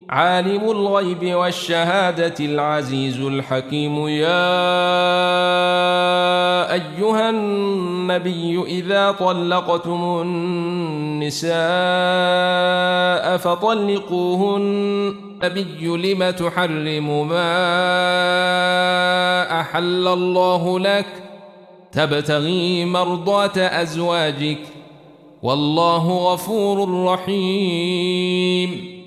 عالم الغيب والشهادة العزيز الحكيم. يا أيها النبي إذا طلقتم النساء فطلقوهن. نبي لم تحرم ما أحل الله لك تبتغي مرضات أزواجك والله غفور رحيم.